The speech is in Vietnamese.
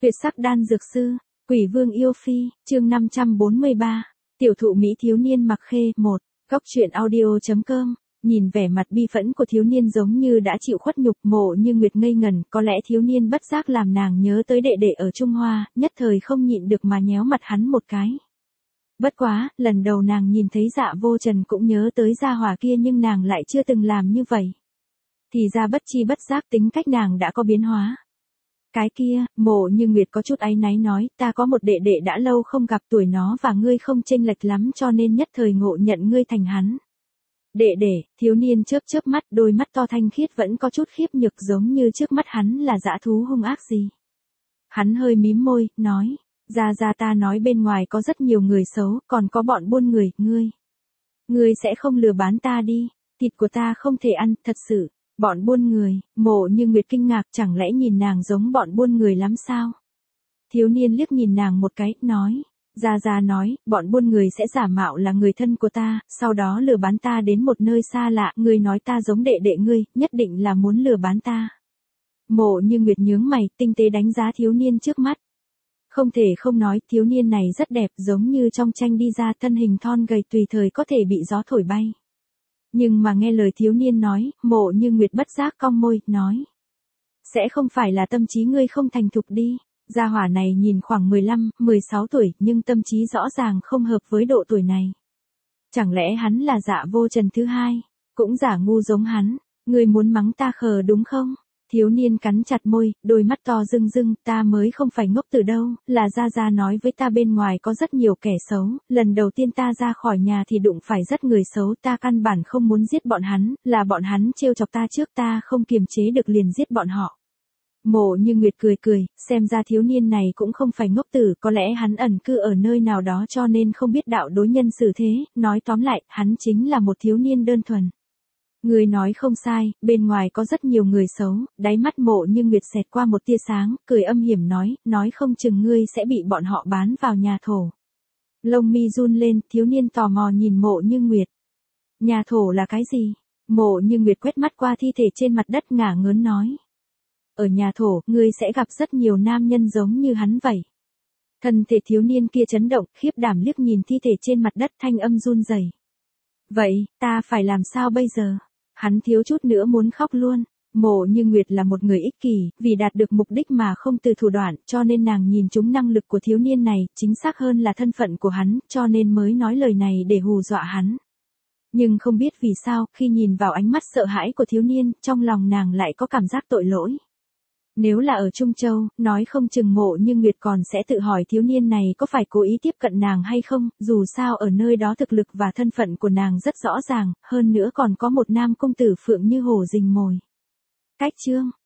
Tuyệt sắc đan dược sư, Quỷ Vương yêu phi, chương 543. Tiểu thụ Mỹ thiếu niên mặc khê, 1. Góc truyện audio.com. Nhìn vẻ mặt bi phẫn của thiếu niên giống như đã chịu khuất nhục, Mộ Như Nguyệt ngây ngẩn, có lẽ thiếu niên bất giác làm nàng nhớ tới đệ đệ ở Trung Hoa, nhất thời không nhịn được mà nhéo mặt hắn một cái. Bất quá, lần đầu nàng nhìn thấy Dạ Vô Trần cũng nhớ tới gia hỏa kia nhưng nàng lại chưa từng làm như vậy. Thì ra bất chi bất giác tính cách nàng đã có biến hóa. Cái kia, Mộ Như Nguyệt có chút áy náy nói, ta có một đệ đệ đã lâu không gặp, tuổi nó và ngươi không chênh lệch lắm cho nên nhất thời ngộ nhận ngươi thành hắn. Đệ đệ, thiếu niên chớp chớp mắt, đôi mắt to thanh khiết vẫn có chút khiếp nhược giống như trước mắt hắn là dã thú hung ác gì. Hắn hơi mím môi, nói, ra ta nói bên ngoài có rất nhiều người xấu, còn có bọn buôn người, ngươi sẽ không lừa bán ta đi, thịt của ta không thể ăn, thật sự. Bọn buôn người, Mộ Như Nguyệt kinh ngạc, chẳng lẽ nhìn nàng giống bọn buôn người lắm sao? Thiếu niên liếc nhìn nàng một cái, nói, ra nói, bọn buôn người sẽ giả mạo là người thân của ta, sau đó lừa bán ta đến một nơi xa lạ, ngươi nói ta giống đệ đệ ngươi, nhất định là muốn lừa bán ta. Mộ Như Nguyệt nhướng mày, tinh tế đánh giá thiếu niên trước mắt. Không thể không nói, thiếu niên này rất đẹp, giống như trong tranh đi ra, thân hình thon gầy tùy thời có thể bị gió thổi bay. Nhưng mà nghe lời thiếu niên nói, Mộ Như Nguyệt bất giác cong môi, nói. Sẽ không phải là tâm trí ngươi không thành thục đi. Gia hỏa này nhìn khoảng 15, 16 tuổi, nhưng tâm trí rõ ràng không hợp với độ tuổi này. Chẳng lẽ hắn là Dạ Vô Trần thứ hai, cũng giả ngu giống hắn, ngươi muốn mắng ta khờ đúng không? Thiếu niên cắn chặt môi, đôi mắt to rưng rưng, ta mới không phải ngốc từ đâu, là Gia nói với ta bên ngoài có rất nhiều kẻ xấu, lần đầu tiên ta ra khỏi nhà thì đụng phải rất người xấu, ta căn bản không muốn giết bọn hắn, là bọn hắn trêu chọc ta trước, ta không kiềm chế được liền giết bọn họ. Mộ Như Nguyệt cười, xem ra thiếu niên này cũng không phải ngốc tử, có lẽ hắn ẩn cư ở nơi nào đó cho nên không biết đạo đối nhân xử thế, nói tóm lại, hắn chính là một thiếu niên đơn thuần. Ngươi nói không sai, bên ngoài có rất nhiều người xấu, đáy mắt Mộ Như Nguyệt xẹt qua một tia sáng, cười âm hiểm nói không chừng ngươi sẽ bị bọn họ bán vào nhà thổ. Lông mi run lên, thiếu niên tò mò nhìn Mộ Như Nguyệt. Nhà thổ là cái gì? Mộ Như Nguyệt quét mắt qua thi thể trên mặt đất ngả ngớn nói. Ở nhà thổ, ngươi sẽ gặp rất nhiều nam nhân giống như hắn vậy. Thân thể thiếu niên kia chấn động, khiếp đảm liếc nhìn thi thể trên mặt đất, thanh âm run rẩy. Vậy, ta phải làm sao bây giờ? Hắn thiếu chút nữa muốn khóc luôn. Mộ Như Nguyệt là một người ích kỷ, vì đạt được mục đích mà không từ thủ đoạn, cho nên nàng nhìn trúng năng lực của thiếu niên này, chính xác hơn là thân phận của hắn, cho nên mới nói lời này để hù dọa hắn. Nhưng không biết vì sao, khi nhìn vào ánh mắt sợ hãi của thiếu niên, trong lòng nàng lại có cảm giác tội lỗi. Nếu là ở Trung Châu, nói không chừng Mộ Như Nguyệt còn sẽ tự hỏi thiếu niên này có phải cố ý tiếp cận nàng hay không, dù sao ở nơi đó thực lực và thân phận của nàng rất rõ ràng, hơn nữa còn có một nam công tử Phượng Như Hổ rình mồi. Cách chương